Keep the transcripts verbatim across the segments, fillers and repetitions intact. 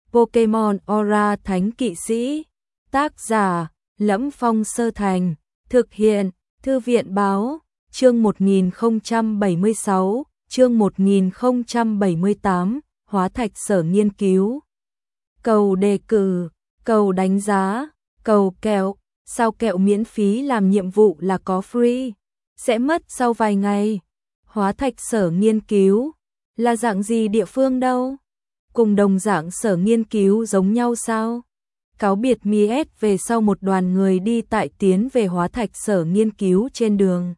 Pokemon Aura Thánh Kỵ Sĩ. Tác giả: Lẫm Phong Sơ Thành. Thực hiện: Thư viện báo. Chương một nghìn không trăm bảy mươi sáu, chương một nghìn không trăm bảy mươi tám, Hóa Thạch Sở Nghiên Cứu. Cầu đề cử, cầu đánh giá, cầu kẹo. Sao kẹo miễn phí làm nhiệm vụ là có free, sẽ mất sau vài ngày. Hóa Thạch Sở Nghiên Cứu là dạng gì địa phương đâu? Cùng đồng dạng sở nghiên cứu giống nhau sao? Cáo biệt Miet về sau một đoàn người đi tại tiến về Hóa Thạch Sở Nghiên Cứu trên đường.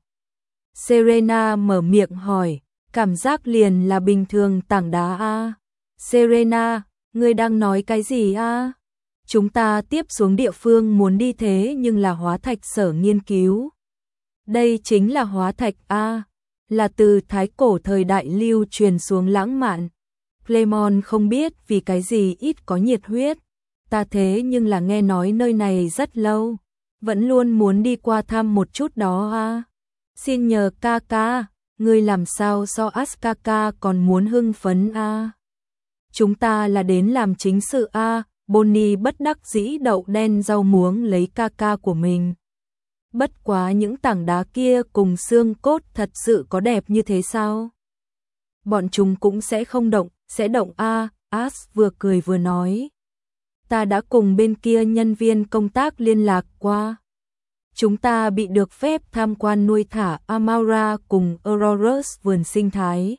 Serena mở miệng hỏi, cảm giác liền là bình thường tảng đá a. Serena, ngươi đang nói cái gì a? Chúng ta tiếp xuống địa phương muốn đi thế nhưng là Hóa Thạch Sở Nghiên Cứu. Đây chính là hóa thạch a, là từ thái cổ thời đại lưu truyền xuống lãng mạn. Clemon không biết vì cái gì ít có nhiệt huyết, ta thế nhưng là nghe nói nơi này rất lâu, vẫn luôn muốn đi qua thăm một chút đó a. Xin nhờ ca ca, ngươi làm sao so Askaka còn muốn hưng phấn a? Chúng ta là đến làm chính sự a. Bonnie bất đắc dĩ đậu đen rau muống lấy ca ca của mình. Bất quá những tảng đá kia cùng xương cốt thật sự có đẹp như thế sao? Bọn chúng cũng sẽ không động, sẽ động a. As vừa cười vừa nói. Ta đã cùng bên kia nhân viên công tác liên lạc qua. Chúng ta bị được phép tham quan nuôi thả Amaura cùng Aurorus vườn sinh thái.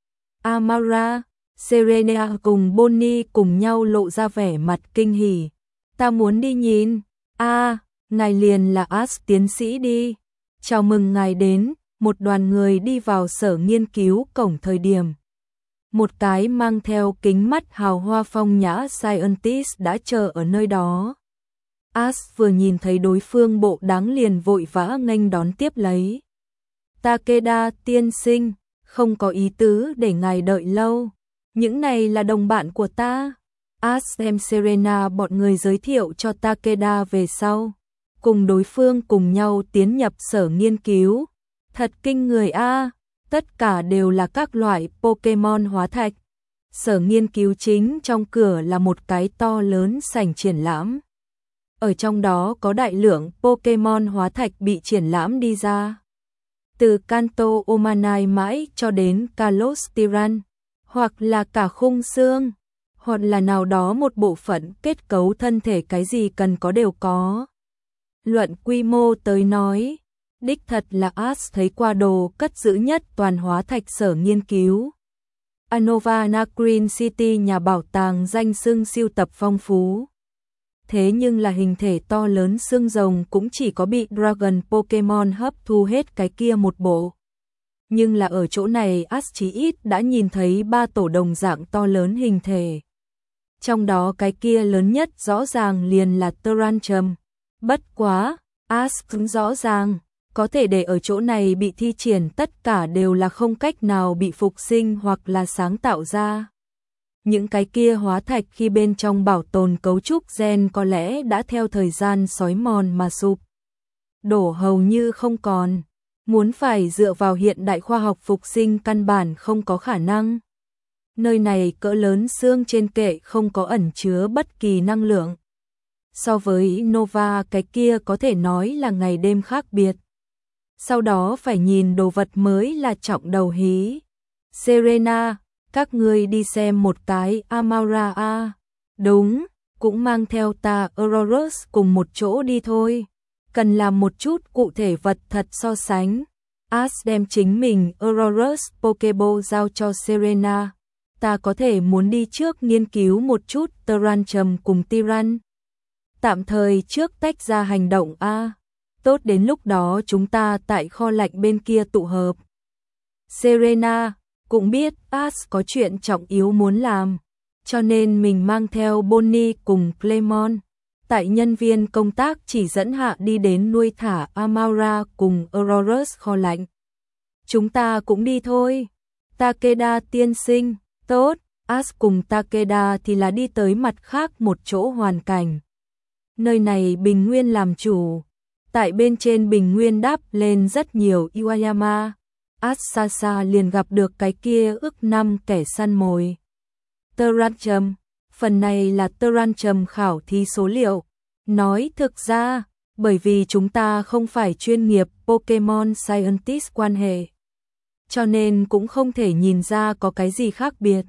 Amaura, Serena cùng Bonnie cùng nhau lộ ra vẻ mặt kinh hỉ. Ta muốn đi nhìn. A, ngài liền là As tiến sĩ đi. Chào mừng ngài đến. Một đoàn người đi vào sở nghiên cứu cổng thời điểm. Một cái mang theo kính mắt hào hoa phong nhã scientist đã chờ ở nơi đó. As vừa nhìn thấy đối phương bộ đáng liền vội vã nghênh đón tiếp lấy. Takeda tiên sinh, không có ý tứ để ngài đợi lâu. Những này là đồng bạn của ta. As em Serena bọn người giới thiệu cho Takeda về sau. Cùng đối phương cùng nhau tiến nhập sở nghiên cứu. Thật kinh người a, tất cả đều là các loại Pokemon hóa thạch. Sở nghiên cứu chính trong cửa là một cái to lớn sảnh triển lãm. Ở trong đó có đại lượng Pokemon hóa thạch bị triển lãm đi ra. Từ Kanto Omanai mãi cho đến Kalos Tiran, hoặc là cả khung xương, hoặc là nào đó một bộ phận kết cấu thân thể cái gì cần có đều có. Luận quy mô tới nói, đích thật là As thấy qua đồ cất giữ nhất toàn hóa thạch sở nghiên cứu. Anova Green City nhà bảo tàng danh xưng siêu tập phong phú. Thế nhưng là hình thể to lớn xương rồng cũng chỉ có bị Dragon Pokemon hấp thu hết cái kia một bộ. Nhưng là ở chỗ này As chí ít đã nhìn thấy ba tổ đồng dạng to lớn hình thể. Trong đó cái kia lớn nhất rõ ràng liền là Tyrantrum. Bất quá, As cũng rõ ràng, có thể để ở chỗ này bị thi triển tất cả đều là không cách nào bị phục sinh hoặc là sáng tạo ra. Những cái kia hóa thạch khi bên trong bảo tồn cấu trúc gen có lẽ đã theo thời gian xói mòn mà sụp đổ hầu như không còn. Muốn phải dựa vào hiện đại khoa học phục sinh căn bản không có khả năng. Nơi này cỡ lớn xương trên kệ không có ẩn chứa bất kỳ năng lượng. So với Nova cái kia có thể nói là ngày đêm khác biệt. Sau đó phải nhìn đồ vật mới là trọng đầu hí. Serena, các ngươi đi xem một cái Amaura a. Đúng, cũng mang theo ta Aurorus cùng một chỗ đi thôi. Cần làm một chút cụ thể vật thật so sánh. As đem chính mình Aurorus Pokeball giao cho Serena. Ta có thể muốn đi trước nghiên cứu một chút Tyrantrum cùng Tyran. Tạm thời trước tách ra hành động a. Tốt đến lúc đó chúng ta tại kho lạnh bên kia tụ hợp. Serena cũng biết As có chuyện trọng yếu muốn làm, cho nên mình mang theo Bonnie cùng Clemon. Tại nhân viên công tác chỉ dẫn hạ đi đến nuôi thả Amaura cùng Aurorus kho lạnh. Chúng ta cũng đi thôi. Takeda tiên sinh, tốt. As cùng Takeda thì là đi tới mặt khác một chỗ hoàn cảnh. Nơi này bình nguyên làm chủ. Tại bên trên bình nguyên đáp lên rất nhiều Iwayama. As xa xa liền gặp được cái kia ước năm kẻ săn mồi. Tyrantrum, Phần này là Tarantum khảo thí số liệu. Nói thực ra, bởi vì chúng ta không phải chuyên nghiệp Pokemon Scientist quan hệ, cho nên cũng không thể nhìn ra có cái gì khác biệt.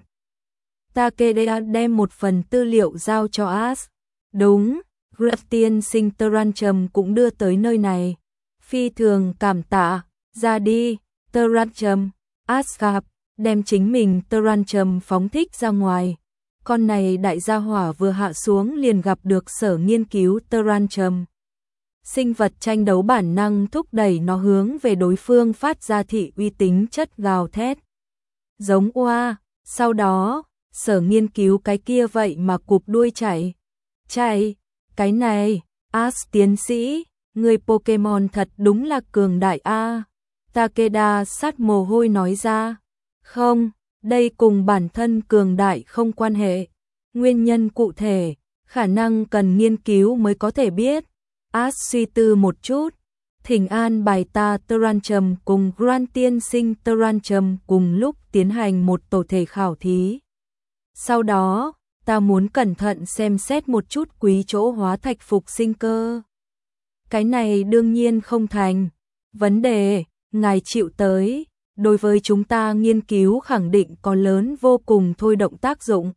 Takeda đem một phần tư liệu giao cho Ash. Đúng, Greg tiên sinh Tarantum cũng đưa tới nơi này. Phi thường cảm tạ, ra đi, Tarantum. Ash gặp, đem chính mình Tarantum phóng thích ra ngoài. Con này đại gia hỏa vừa hạ xuống liền gặp được sở nghiên cứu Tarantum. Sinh vật tranh đấu bản năng thúc đẩy nó hướng về đối phương phát ra thị uy tính chất gào thét. Giống oa, sau đó, sở nghiên cứu cái kia vậy mà cụp đuôi chạy. Chạy, cái này, Ash tiến sĩ, người Pokemon thật đúng là cường đại a. Takeda sát mồ hôi nói ra. Không, đây cùng bản thân cường đại không quan hệ. Nguyên nhân cụ thể, khả năng cần nghiên cứu mới có thể biết. Ash suy tư một chút. Thỉnh an bài ta Tarantum cùng Grant tiên sinh Tarantum cùng lúc tiến hành một tổ thể khảo thí. Sau đó, ta muốn cẩn thận xem xét một chút quý chỗ hóa thạch phục sinh cơ. Cái này đương nhiên không thành vấn đề, ngài chịu tới, đối với chúng ta nghiên cứu khẳng định có lớn vô cùng thôi động tác dụng.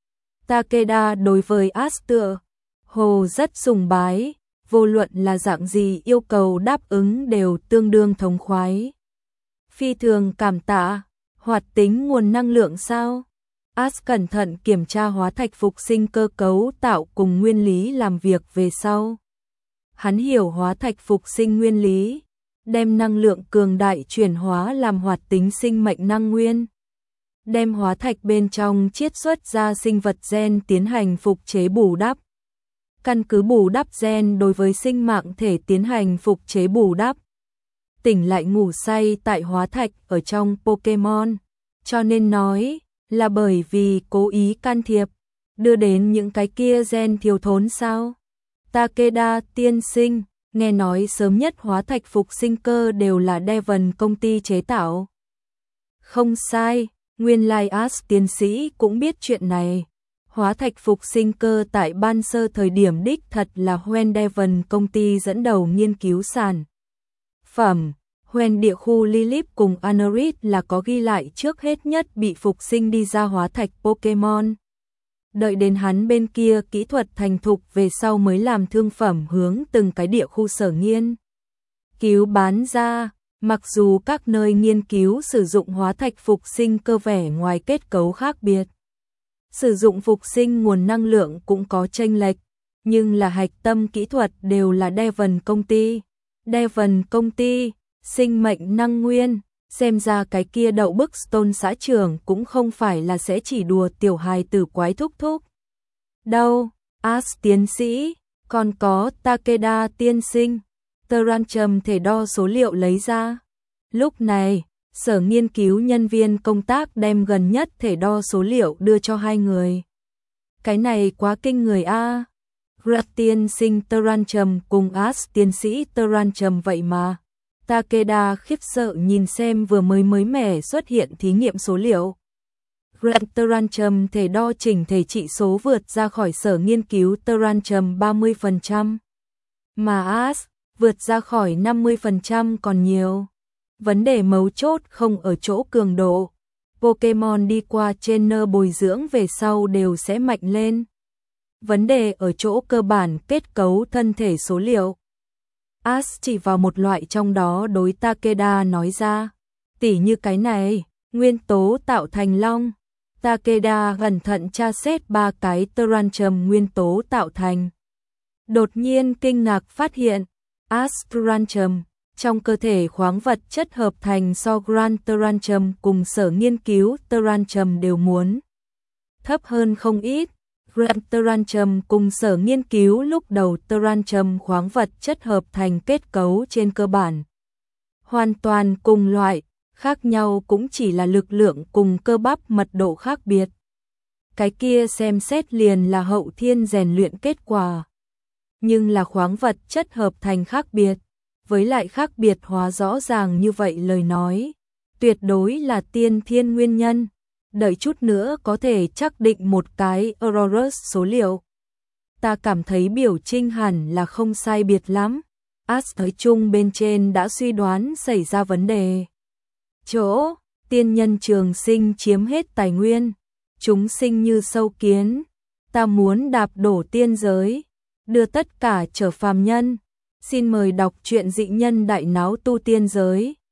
Takeda đối với Ash tựa hồ rất sùng bái, vô luận là dạng gì yêu cầu đáp ứng đều tương đương thống khoái. Phi thường cảm tạ, hoạt tính nguồn năng lượng sao? Ash cẩn thận kiểm tra hóa thạch phục sinh cơ cấu tạo cùng nguyên lý làm việc về sau. Hắn hiểu hóa thạch phục sinh nguyên lý, đem năng lượng cường đại chuyển hóa làm hoạt tính sinh mệnh năng nguyên. Đem hóa thạch bên trong chiết xuất ra sinh vật gen tiến hành phục chế bù đắp. Căn cứ bù đắp gen đối với sinh mạng thể tiến hành phục chế bù đắp. Tỉnh lại ngủ say tại hóa thạch ở trong Pokemon, cho nên nói là bởi vì cố ý can thiệp, đưa đến những cái kia gen thiếu thốn sao? Takeda tiên sinh, nghe nói sớm nhất hóa thạch phục sinh cơ đều là Devon công ty chế tạo. Không sai, nguyên lai Ash tiến sĩ cũng biết chuyện này. Hóa thạch phục sinh cơ tại ban sơ thời điểm đích thật là Hoenn Devon công ty dẫn đầu nghiên cứu sản phẩm. Hoenn địa khu Lilip cùng Anorith là có ghi lại trước hết nhất bị phục sinh đi ra hóa thạch Pokemon. Đợi đến hắn bên kia kỹ thuật thành thục về sau mới làm thương phẩm hướng từng cái địa khu sở nghiên cứu bán ra. Mặc dù các nơi nghiên cứu sử dụng hóa thạch phục sinh cơ vẻ ngoài kết cấu khác biệt, sử dụng phục sinh nguồn năng lượng cũng có chênh lệch, nhưng là hạch tâm kỹ thuật đều là Devon công ty. Devon công ty, sinh mệnh năng nguyên, xem ra cái kia đậu bức Stone xã trưởng cũng không phải là sẽ chỉ đùa tiểu hài tử quái thúc thúc. Đâu, Ash tiến sĩ, còn có Takeda tiên sinh. Tarantum thể đo số liệu lấy ra. Lúc này, sở nghiên cứu nhân viên công tác đem gần nhất thể đo số liệu đưa cho hai người. Cái này quá kinh người a. Greg tiên sinh Tarantum cùng Ash tiến sĩ Tarantum vậy mà. Takeda khiếp sợ nhìn xem vừa mới mới mẻ xuất hiện thí nghiệm số liệu. Greg Tarantum thể đo chỉnh thể trị số vượt ra khỏi sở nghiên cứu Tarantum ba mươi phần trăm. Mà Ash vượt ra khỏi năm mươi phần trăm còn nhiều. Vấn đề mấu chốt không ở chỗ cường độ. Pokemon đi qua trainer bồi dưỡng về sau đều sẽ mạnh lên. Vấn đề ở chỗ cơ bản kết cấu thân thể số liệu. Ash chỉ vào một loại trong đó đối Takeda nói ra. Tỉ như cái này, nguyên tố tạo thành long. Takeda cẩn thận tra xét ba cái Tarantum nguyên tố tạo thành. Đột nhiên kinh ngạc phát hiện, Ash Tarantum, trong cơ thể khoáng vật chất hợp thành so Grand Tarantum cùng sở nghiên cứu Tarantum đều muốn thấp hơn không ít. Grand Tarantum cùng sở nghiên cứu lúc đầu Tarantum khoáng vật chất hợp thành kết cấu trên cơ bản hoàn toàn cùng loại, khác nhau cũng chỉ là lực lượng cùng cơ bắp mật độ khác biệt. Cái kia xem xét liền là hậu thiên rèn luyện kết quả. Nhưng là khoáng vật chất hợp thành khác biệt, với lại khác biệt hóa rõ ràng như vậy lời nói, tuyệt đối là tiên thiên nguyên nhân. đợi chút nữa có thể chắc định một cái Aurorus số liệu. Ta cảm thấy biểu trinh hẳn là không sai biệt lắm. As tới chung bên trên đã suy đoán xảy ra vấn đề. Chỗ, tiên nhân trường sinh chiếm hết tài nguyên, chúng sinh như sâu kiến, ta muốn đạp đổ tiên giới, đưa tất cả trở phàm nhân. Xin mời đọc truyện Dị Nhân Đại Náo Tu Tiên Giới.